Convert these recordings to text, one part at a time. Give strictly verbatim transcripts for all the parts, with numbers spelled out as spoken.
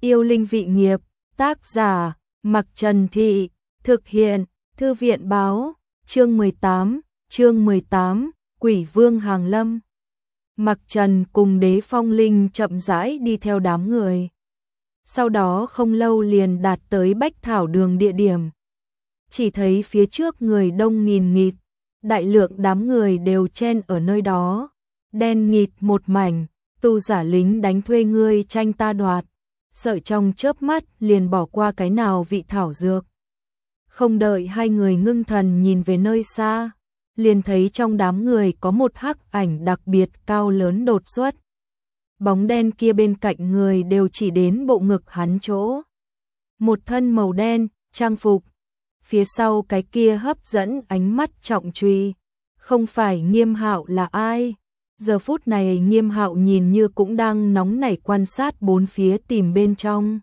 Yêu linh vị nghiệp, tác giả, Mặc Trần Thị, thực hiện, Thư viện báo, chương mười tám, chương mười tám, Quỷ Vương Hàng Lâm. Mặc Trần cùng Đế Phong Linh chậm rãi đi theo đám người. Sau đó không lâu liền đạt tới Bách Thảo Đường địa điểm. Chỉ thấy phía trước người đông nghìn nghịt, đại lượng đám người đều chen ở nơi đó. Đen nghịt một mảnh, tu giả lính đánh thuê ngươi tranh ta đoạt, sợ trong chớp mắt liền bỏ qua cái nào vị thảo dược. Không đợi hai người ngưng thần nhìn về nơi xa, liền thấy trong đám người có một hắc ảnh đặc biệt cao lớn đột xuất. Bóng đen kia bên cạnh người đều chỉ đến bộ ngực hắn chỗ. Một thân màu đen, trang phục. Phía sau cái kia hấp dẫn ánh mắt trọng truy. Không phải Nghiêm Hạo là ai? Giờ phút này Nghiêm Hạo nhìn như cũng đang nóng nảy quan sát bốn phía tìm bên trong.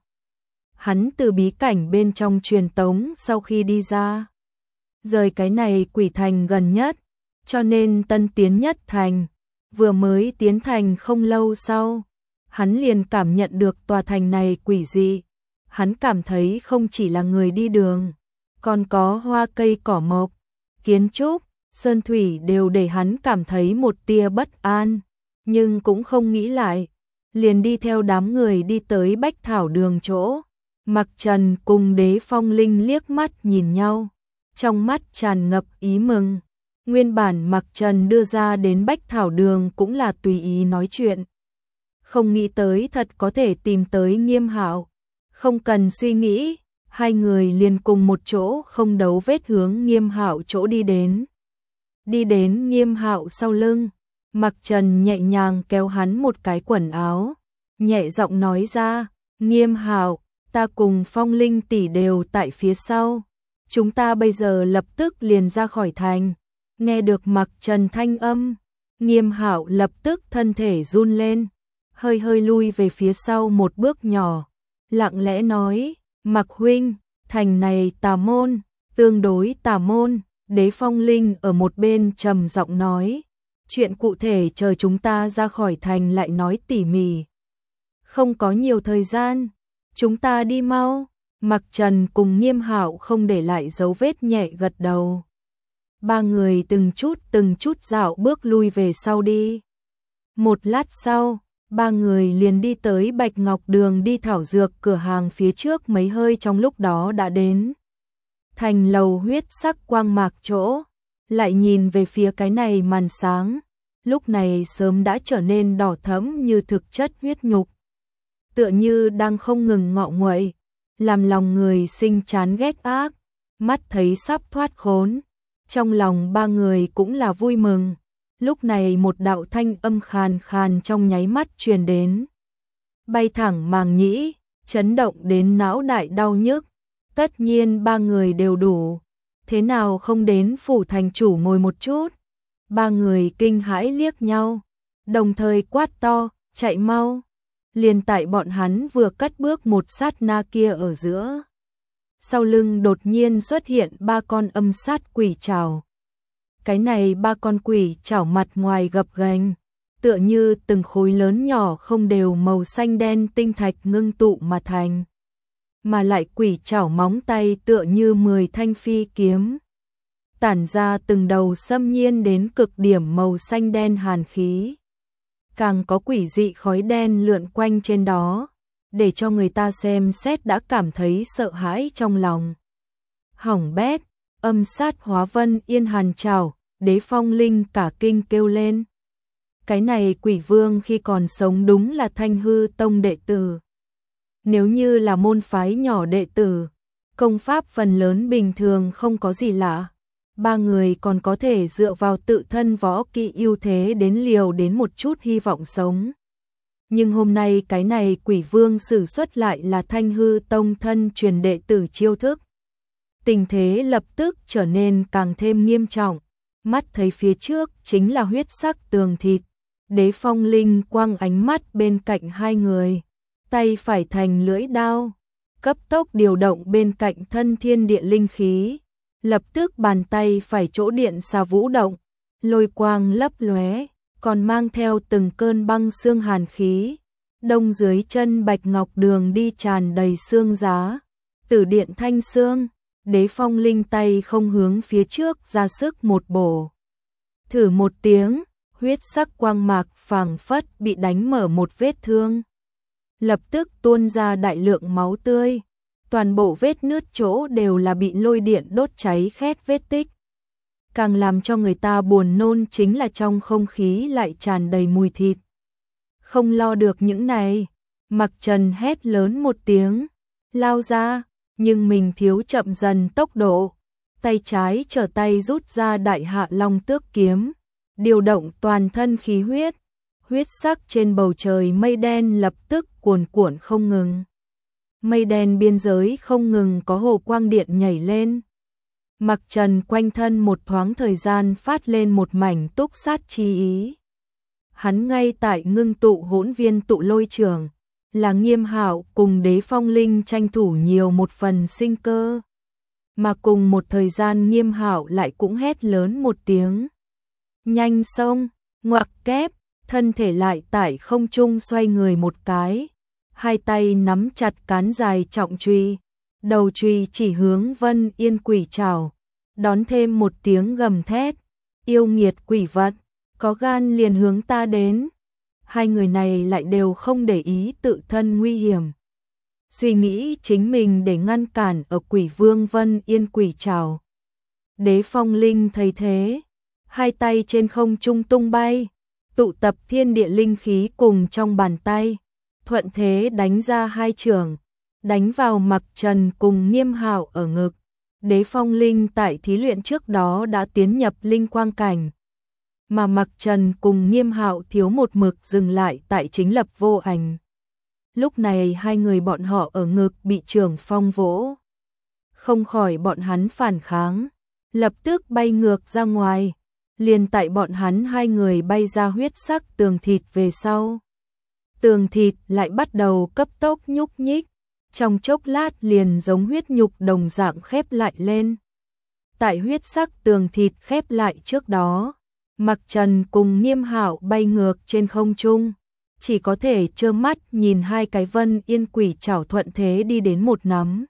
Hắn từ bí cảnh bên trong truyền tống sau khi đi ra. Rời cái này quỷ thành gần nhất, cho nên tân tiến nhất thành. Vừa mới tiến thành không lâu sau, hắn liền cảm nhận được tòa thành này quỷ dị. Hắn cảm thấy không chỉ là người đi đường, còn có hoa cây cỏ mộc, kiến trúc, sơn thủy đều để hắn cảm thấy một tia bất an, nhưng cũng không nghĩ lại, liền đi theo đám người đi tới Bách Thảo Đường chỗ. Mặc Trần cùng Đế Phong Linh liếc mắt nhìn nhau, trong mắt tràn ngập ý mừng. Nguyên bản Mặc Trần đưa ra đến Bách Thảo Đường cũng là tùy ý nói chuyện. Không nghĩ tới thật có thể tìm tới Nghiêm Hạo. Không cần suy nghĩ, hai người liền cùng một chỗ không đấu vết hướng Nghiêm Hạo chỗ đi đến. Đi đến Nghiêm Hạo sau lưng, Mặc Trần nhẹ nhàng kéo hắn một cái quần áo, nhẹ giọng nói ra, Nghiêm Hạo, ta cùng Phong Linh tỷ đều tại phía sau. Chúng ta bây giờ lập tức liền ra khỏi thành. Nghe được Mặc Trần thanh âm, Nghiêm Hạo lập tức thân thể run lên, hơi hơi lui về phía sau một bước nhỏ, lặng lẽ nói, Mặc huynh, thành này tà môn, tương đối tà môn. Đế Phong Linh ở một bên trầm giọng nói, chuyện cụ thể chờ chúng ta ra khỏi thành lại nói tỉ mỉ. Không có nhiều thời gian, chúng ta đi mau. Mặc Trần cùng Nghiêm Hạo không để lại dấu vết nhẹ gật đầu. Ba người từng chút từng chút dạo bước lui về sau đi. Một lát sau, ba người liền đi tới Bạch Ngọc Đường đi thảo dược cửa hàng phía trước mấy hơi trong lúc đó đã đến. Thành lầu huyết sắc quang mạc chỗ, lại nhìn về phía cái này màn sáng, lúc này sớm đã trở nên đỏ thẫm như thực chất huyết nhục. Tựa như đang không ngừng ngọ nguậy, làm lòng người sinh chán ghét ác, mắt thấy sắp thoát khốn. Trong lòng ba người cũng là vui mừng. Lúc này một đạo thanh âm khàn khàn trong nháy mắt truyền đến. Bay thẳng màng nhĩ, chấn động đến não đại đau nhức. Tất nhiên ba người đều đủ. Thế nào không đến phủ thành chủ ngồi một chút? Ba người kinh hãi liếc nhau, đồng thời quát to, chạy mau. Liền tại bọn hắn vừa cất bước một sát na kia ở giữa. Sau lưng đột nhiên xuất hiện ba con âm sát quỷ trảo. Cái này ba con quỷ trảo mặt ngoài gập ghềnh, tựa như từng khối lớn nhỏ không đều màu xanh đen tinh thạch ngưng tụ mà thành. Mà lại quỷ trảo móng tay tựa như mười thanh phi kiếm, tản ra từng đầu xâm nhiên đến cực điểm màu xanh đen hàn khí. Càng có quỷ dị khói đen lượn quanh trên đó, để cho người ta xem xét đã cảm thấy sợ hãi trong lòng. Hỏng bét, âm sát hóa vân yên hàn trảo, Đế Phong Linh cả kinh kêu lên. Cái này quỷ vương khi còn sống đúng là Thanh Hư Tông đệ tử. Nếu như là môn phái nhỏ đệ tử, công pháp phần lớn bình thường không có gì lạ. Ba người còn có thể dựa vào tự thân võ kỹ ưu thế đến liều đến một chút hy vọng sống. Nhưng hôm nay cái này quỷ vương sử xuất lại là Thanh Hư Tông thân truyền đệ tử chiêu thức. Tình thế lập tức trở nên càng thêm nghiêm trọng. Mắt thấy phía trước chính là huyết sắc tường thịt. Đế Phong Linh quăng ánh mắt bên cạnh hai người, tay phải thành lưỡi đao, cấp tốc điều động bên cạnh thân thiên địa linh khí. Lập tức bàn tay phải chỗ điện xà vũ động, lôi quang lấp lóe, còn mang theo từng cơn băng xương hàn khí. Đông dưới chân bạch ngọc đường đi tràn đầy xương giá, tử điện thanh xương, Đế Phong Linh tay không hướng phía trước ra sức một bổ. Thử một tiếng, huyết sắc quang mạc phảng phất bị đánh mở một vết thương. Lập tức tuôn ra đại lượng máu tươi, toàn bộ vết nứt chỗ đều là bị lôi điện đốt cháy khét vết tích. Càng làm cho người ta buồn nôn chính là trong không khí lại tràn đầy mùi thịt. Không lo được những này, Mặc Trần hét lớn một tiếng, lao ra, nhưng mình thiếu chậm dần tốc độ, tay trái trở tay rút ra đại hạ long tước kiếm, điều động toàn thân khí huyết, huyết sắc trên bầu trời mây đen lập tức cuồn cuộn không ngừng. Mây đen biên giới không ngừng có hồ quang điện nhảy lên. Mặc Trần quanh thân một thoáng thời gian phát lên một mảnh túc sát chi ý. Hắn ngay tại ngưng tụ hỗn viên tụ lôi trường, là Nghiêm Hạo cùng Đế Phong Linh tranh thủ nhiều một phần sinh cơ. Mà cùng một thời gian Nghiêm Hạo lại cũng hét lớn một tiếng. Nhanh xông, ngoặc kép, thân thể lại tại không trung xoay người một cái. Hai tay nắm chặt cán dài trọng truy, đầu truy chỉ hướng Vân Yên quỷ trảo, đón thêm một tiếng gầm thét. Yêu nghiệt quỷ vật, có gan liền hướng ta đến. Hai người này lại đều không để ý tự thân nguy hiểm, suy nghĩ chính mình để ngăn cản ở quỷ vương Vân Yên quỷ trảo. Đế Phong Linh thấy thế, hai tay trên không trung tung bay, tụ tập thiên địa linh khí cùng trong bàn tay, thuận thế đánh ra hai chưởng, đánh vào Mặc Trần cùng Nghiêm Hạo ở ngực. Đế Phong Linh tại thí luyện trước đó đã tiến nhập linh quang cảnh, mà Mặc Trần cùng Nghiêm Hạo thiếu một mực dừng lại tại chính lập vô ảnh. Lúc này hai người bọn họ ở ngực bị Trường Phong vỗ, không khỏi bọn hắn phản kháng, lập tức bay ngược ra ngoài. Liền tại bọn hắn hai người bay ra huyết sắc tường thịt về sau, tường thịt lại bắt đầu cấp tốc nhúc nhích, trong chốc lát liền giống huyết nhục đồng dạng khép lại lên. Tại huyết sắc tường thịt khép lại trước đó, Mặc Trần cùng Nghiêm Hạo bay ngược trên không trung, chỉ có thể trơ mắt nhìn hai cái Vân Yên quỷ trảo thuận thế đi đến một nắm,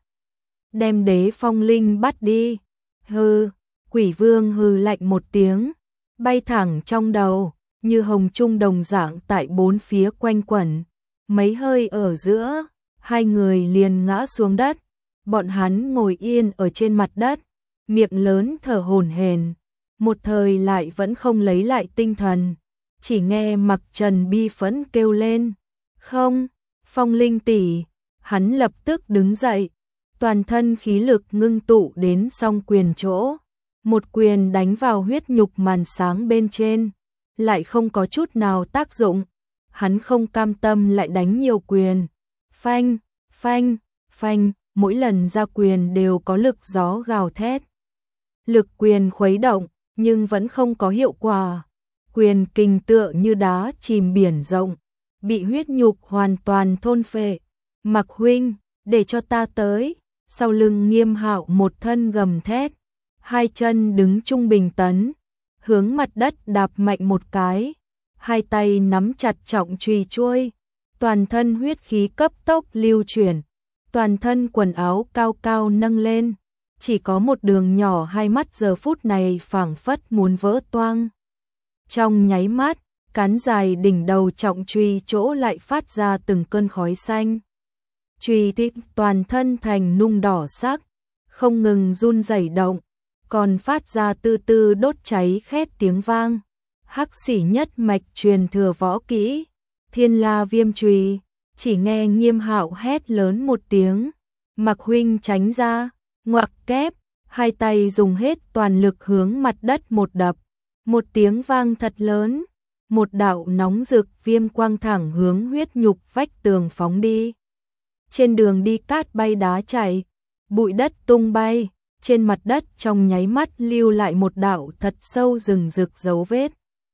đem Đế Phong Linh bắt đi. Hừ, quỷ vương hừ lạnh một tiếng, bay thẳng trong đầu, như hồng trung đồng dạng tại bốn phía quanh quẩn. Mấy hơi ở giữa, hai người liền ngã xuống đất. Bọn hắn ngồi yên ở trên mặt đất, miệng lớn thở hổn hển, một thời lại vẫn không lấy lại tinh thần. Chỉ nghe Mặc Trần bi phẫn kêu lên, "Không, Phong Linh tỷ!" Hắn lập tức đứng dậy, toàn thân khí lực ngưng tụ đến song quyền chỗ, một quyền đánh vào huyết nhục màn sáng bên trên, lại không có chút nào tác dụng. Hắn không cam tâm lại đánh nhiều quyền. Phanh, phanh, phanh, mỗi lần ra quyền đều có lực gió gào thét. Lực quyền khuấy động, nhưng vẫn không có hiệu quả. Quyền kình tựa như đá chìm biển rộng, bị huyết nhục hoàn toàn thôn phệ. Mặc huynh, để cho ta tới. Sau lưng Nghiêm Hạo một thân gầm thét, hai chân đứng trung bình tấn, hướng mặt đất đạp mạnh một cái, hai tay nắm chặt trọng chùy chuôi, toàn thân huyết khí cấp tốc lưu chuyển, toàn thân quần áo cao cao nâng lên, chỉ có một đường nhỏ hai mắt giờ phút này phảng phất muốn vỡ toang. Trong nháy mắt, cán dài đỉnh đầu trọng chùy chỗ lại phát ra từng cơn khói xanh. Chùy thịt toàn thân thành nung đỏ sắc, không ngừng run rẩy động, còn phát ra từ từ đốt cháy khét tiếng vang. Hắc Xỉ nhất mạch truyền thừa võ kỹ, Thiên La Viêm Chùy. Chỉ nghe Nghiêm Hạo hét lớn một tiếng, Mặc huynh tránh ra, ngoặc kép, hai tay dùng hết toàn lực hướng mặt đất một đập, một tiếng vang thật lớn, một đạo nóng rực viêm quang thẳng hướng huyết nhục vách tường phóng đi. Trên đường đi cát bay đá chảy, bụi đất tung bay, trên mặt đất trong nháy mắt lưu lại một đạo thật sâu rừng rực dấu vết.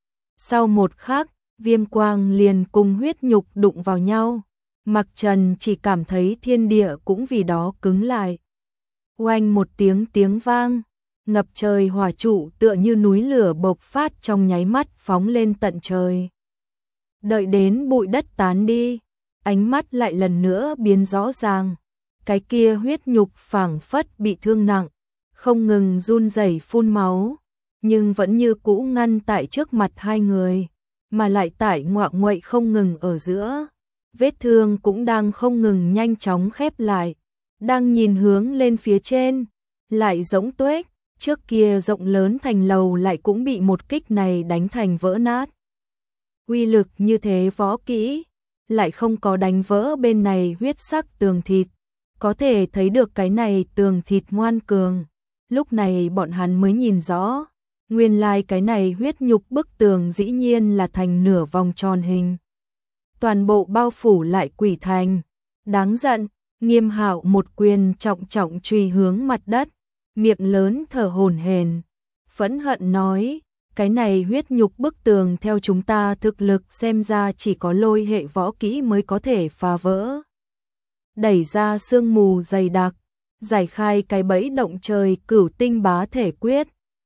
Sau một khắc, viêm quang liền cùng huyết nhục đụng vào nhau. Mặc Trần chỉ cảm thấy thiên địa cũng vì đó cứng lại. Oanh một tiếng tiếng vang, ngập trời hỏa trụ tựa như núi lửa bộc phát trong nháy mắt phóng lên tận trời. Đợi đến bụi đất tán đi, ánh mắt lại lần nữa biến rõ ràng. Cái kia huyết nhục phảng phất bị thương nặng, không ngừng run rẩy phun máu, nhưng vẫn như cũ ngăn tại trước mặt hai người, mà lại tại ngoạ nguậy không ngừng ở giữa. Vết thương cũng đang không ngừng nhanh chóng khép lại, đang nhìn hướng lên phía trên, lại giống tuếch, trước kia rộng lớn thành lầu lại cũng bị một kích này đánh thành vỡ nát. Uy lực như thế võ kỹ, lại không có đánh vỡ bên này huyết sắc tường thịt, có thể thấy được cái này tường thịt ngoan cường. Lúc này bọn hắn mới nhìn rõ, nguyên lai cái này huyết nhục bức tường dĩ nhiên là thành nửa vòng tròn hình. Toàn bộ bao phủ lại quỷ thành. Đáng giận, Nghiêm Hạo một quyền trọng trọng truy hướng mặt đất, miệng lớn thở hổn hển, phẫn hận nói, cái này huyết nhục bức tường theo chúng ta thực lực xem ra chỉ có lôi hệ võ kỹ mới có thể phá vỡ. Đẩy ra sương mù dày đặc, giải khai cái bẫy động trời cửu tinh bá thể quyết,